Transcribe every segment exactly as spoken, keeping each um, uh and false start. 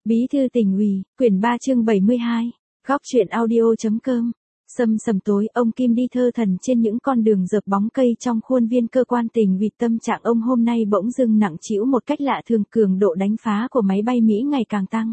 Bí thư tỉnh ủy, quyển ba chương bảy mươi hai, góc truyện audio.com. Sầm sầm tối, ông Kim đi thơ thần trên những con đường dợp bóng cây trong khuôn viên cơ quan tỉnh ủy. Tâm trạng ông hôm nay bỗng dưng nặng trĩu một cách lạ thường, cường độ đánh phá của máy bay Mỹ ngày càng tăng.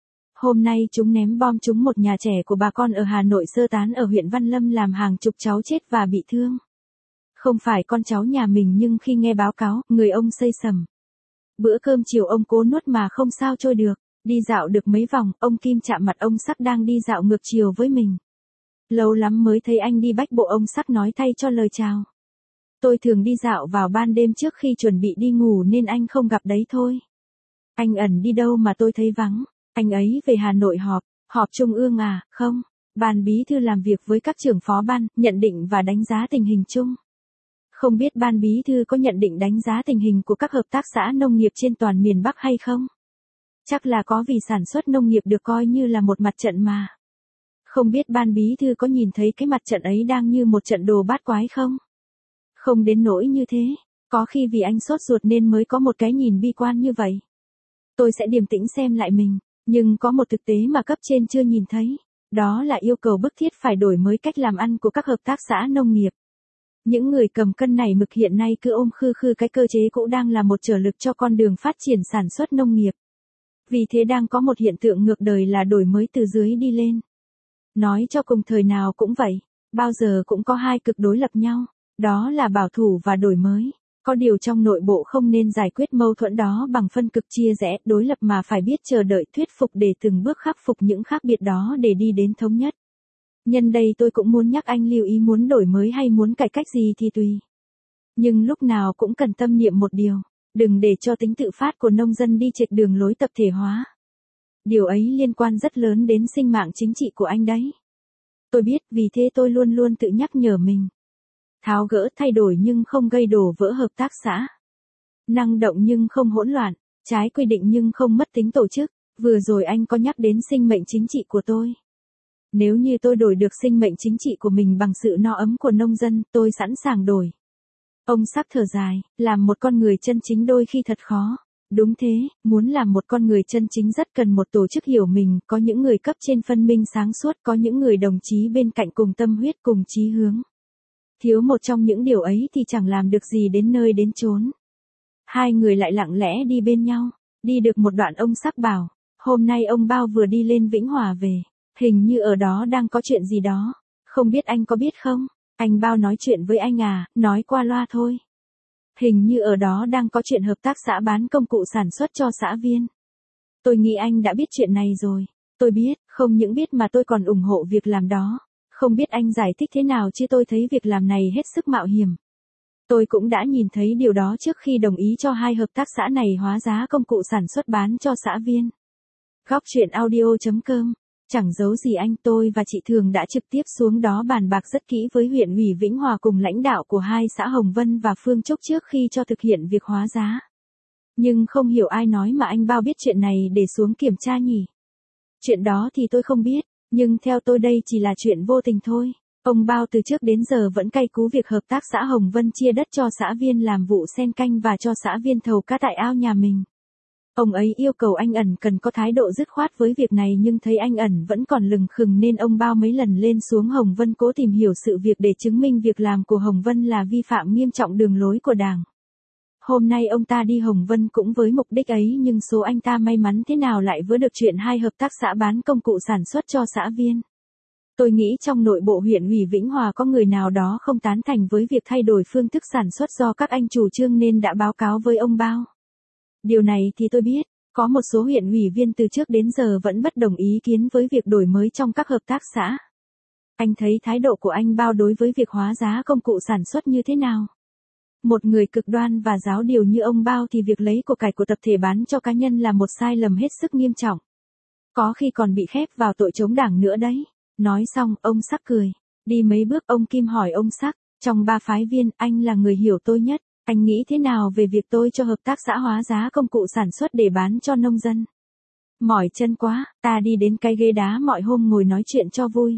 Hôm nay chúng ném bom trúng một nhà trẻ của bà con ở Hà Nội sơ tán ở huyện Văn Lâm, làm hàng chục cháu chết và bị thương. Không phải con cháu nhà mình, nhưng khi nghe báo cáo, người ông xây sầm. Bữa cơm chiều ông cố nuốt mà không sao trôi được. Đi dạo được mấy vòng, ông Kim chạm mặt ông Sắc đang đi dạo ngược chiều với mình. Lâu lắm mới thấy anh đi, bách bộ. Ông Sắc nói thay cho lời chào. Tôi thường đi dạo vào ban đêm trước khi chuẩn bị đi ngủ nên anh không gặp đấy thôi. Anh ẩn đi đâu mà tôi thấy vắng? Anh ấy về Hà Nội họp, họp trung ương à? Không, ban bí thư làm việc với các trưởng phó ban, nhận định và đánh giá tình hình chung. Không biết ban bí thư có nhận định đánh giá tình hình của các hợp tác xã nông nghiệp trên toàn miền Bắc hay không? Chắc là có, vì sản xuất nông nghiệp được coi như là một mặt trận mà. Không biết ban bí thư có nhìn thấy cái mặt trận ấy đang như một trận đồ bát quái không? Không đến nỗi như thế, có khi vì anh sốt ruột nên mới có một cái nhìn bi quan như vậy. Tôi sẽ điềm tĩnh xem lại mình, nhưng có một thực tế mà cấp trên chưa nhìn thấy. Đó là yêu cầu bức thiết phải đổi mới cách làm ăn của các hợp tác xã nông nghiệp. Những người cầm cân này mực hiện nay cứ ôm khư khư cái cơ chế cũ đang là một trở lực cho con đường phát triển sản xuất nông nghiệp. Vì thế đang có một hiện tượng ngược đời là đổi mới từ dưới đi lên. Nói cho cùng thời nào cũng vậy, bao giờ cũng có hai cực đối lập nhau, đó là bảo thủ và đổi mới. Có điều trong nội bộ không nên giải quyết mâu thuẫn đó bằng phân cực chia rẽ, đối lập, mà phải biết chờ đợi, thuyết phục để từng bước khắc phục những khác biệt đó để đi đến thống nhất. Nhân đây tôi cũng muốn nhắc anh lưu ý, muốn đổi mới hay muốn cải cách gì thì tùy. Nhưng lúc nào cũng cần tâm niệm một điều, đừng để cho tính tự phát của nông dân đi chệch đường lối tập thể hóa. Điều ấy liên quan rất lớn đến sinh mạng chính trị của anh đấy. Tôi biết, vì thế tôi luôn luôn tự nhắc nhở mình. Tháo gỡ, thay đổi nhưng không gây đổ vỡ hợp tác xã. Năng động nhưng không hỗn loạn, trái quy định nhưng không mất tính tổ chức. Vừa rồi anh có nhắc đến sinh mệnh chính trị của tôi. Nếu như tôi đổi được sinh mệnh chính trị của mình bằng sự no ấm của nông dân, tôi sẵn sàng đổi. Ông Sắc thở dài, làm một con người chân chính đôi khi thật khó. Đúng thế, muốn làm một con người chân chính rất cần một tổ chức hiểu mình, có những người cấp trên phân minh sáng suốt, có những người đồng chí bên cạnh cùng tâm huyết cùng chí hướng. Thiếu một trong những điều ấy thì chẳng làm được gì đến nơi đến chốn. Hai người lại lặng lẽ đi bên nhau, đi được một đoạn ông Sắc bảo, hôm nay ông Bao vừa đi lên Vĩnh Hòa về, hình như ở đó đang có chuyện gì đó, không biết anh có biết không? Anh Bao nói chuyện với anh à? Nói qua loa thôi. Hình như ở đó đang có chuyện hợp tác xã bán công cụ sản xuất cho xã viên. Tôi nghĩ anh đã biết chuyện này rồi. Tôi biết, không những biết mà tôi còn ủng hộ việc làm đó. Không biết anh giải thích thế nào chứ tôi thấy việc làm này hết sức mạo hiểm. Tôi cũng đã nhìn thấy điều đó trước khi đồng ý cho hai hợp tác xã này hóa giá công cụ sản xuất bán cho xã viên. Góc truyện audio.com. Chẳng giấu gì anh, tôi và chị Thường đã trực tiếp xuống đó bàn bạc rất kỹ với huyện ủy Vĩnh Hòa cùng lãnh đạo của hai xã Hồng Vân và Phương Trúc trước khi cho thực hiện việc hóa giá. Nhưng không hiểu ai nói mà anh Bao biết chuyện này để xuống kiểm tra nhỉ? Chuyện đó thì tôi không biết, nhưng theo tôi đây chỉ là chuyện vô tình thôi. Ông Bao từ trước đến giờ vẫn cay cú việc hợp tác xã Hồng Vân chia đất cho xã viên làm vụ sen canh và cho xã viên thầu cá tại ao nhà mình. Ông ấy yêu cầu anh Ẩn cần có thái độ dứt khoát với việc này, nhưng thấy anh Ẩn vẫn còn lừng khừng nên ông Bao mấy lần lên xuống Hồng Vân cố tìm hiểu sự việc để chứng minh việc làm của Hồng Vân là vi phạm nghiêm trọng đường lối của Đảng. Hôm nay ông ta đi Hồng Vân cũng với mục đích ấy, nhưng số anh ta may mắn thế nào lại vớ được chuyện hai hợp tác xã bán công cụ sản xuất cho xã viên. Tôi nghĩ trong nội bộ huyện ủy Vĩnh Hòa có người nào đó không tán thành với việc thay đổi phương thức sản xuất do các anh chủ trương nên đã báo cáo với ông Bao. Điều này thì tôi biết, có một số huyện ủy viên từ trước đến giờ vẫn bất đồng ý kiến với việc đổi mới trong các hợp tác xã. Anh thấy thái độ của anh Bao đối với việc hóa giá công cụ sản xuất như thế nào? Một người cực đoan và giáo điều như ông Bao thì việc lấy của cải của tập thể bán cho cá nhân là một sai lầm hết sức nghiêm trọng. Có khi còn bị khép vào tội chống Đảng nữa đấy. Nói xong, ông Sắc cười. Đi mấy bước, ông Kim hỏi ông Sắc, trong ba phái viên, anh là người hiểu tôi nhất. Anh nghĩ thế nào về việc tôi cho hợp tác xã hóa giá công cụ sản xuất để bán cho nông dân? Mỏi chân quá, ta đi đến cái ghế đá mọi hôm ngồi nói chuyện cho vui.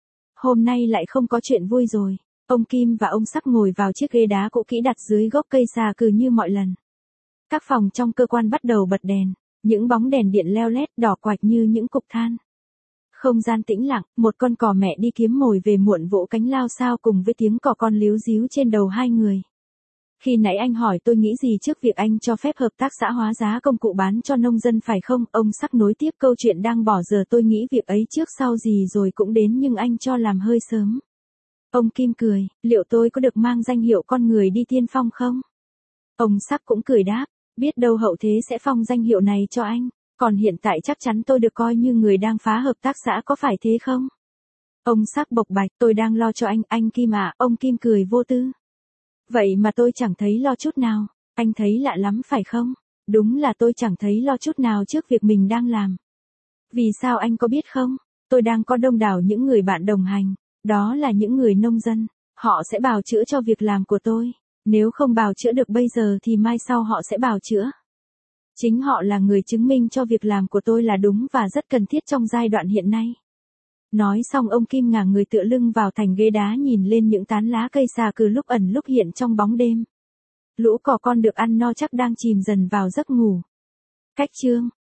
Hôm nay lại không có chuyện vui rồi. Ông Kim và ông Sắc ngồi vào chiếc ghế đá cũ kỹ đặt dưới gốc cây xà cừ như mọi lần. Các phòng trong cơ quan bắt đầu bật đèn. Những bóng đèn điện leo lét đỏ quạch như những cục than. Không gian tĩnh lặng, một con cò mẹ đi kiếm mồi về muộn vỗ cánh lao sao cùng với tiếng cò con líu ríu trên đầu hai người. Khi nãy anh hỏi tôi nghĩ gì trước việc anh cho phép hợp tác xã hóa giá công cụ bán cho nông dân phải không? Ông Sắc nối tiếp câu chuyện đang bỏ dở, tôi nghĩ việc ấy trước sau gì rồi cũng đến nhưng anh cho làm hơi sớm. Ông Kim cười, liệu tôi có được mang danh hiệu con người đi tiên phong không? Ông Sắc cũng cười đáp, biết đâu hậu thế sẽ phong danh hiệu này cho anh, còn hiện tại chắc chắn tôi được coi như người đang phá hợp tác xã, có phải thế không? Ông Sắc bộc bạch, tôi đang lo cho anh, anh Kim à. Ông Kim cười vô tư. Vậy mà tôi chẳng thấy lo chút nào, anh thấy lạ lắm phải không? Đúng là tôi chẳng thấy lo chút nào trước việc mình đang làm. Vì sao anh có biết không? Tôi đang có đông đảo những người bạn đồng hành, đó là những người nông dân, họ sẽ bào chữa cho việc làm của tôi. Nếu không bào chữa được bây giờ thì mai sau họ sẽ bào chữa. Chính họ là người chứng minh cho việc làm của tôi là đúng và rất cần thiết trong giai đoạn hiện nay. Nói xong ông Kim ngả người tựa lưng vào thành ghế đá nhìn lên những tán lá cây xà cừ lúc ẩn lúc hiện trong bóng đêm. Lũ cò con được ăn no chắc đang chìm dần vào giấc ngủ. Cách chương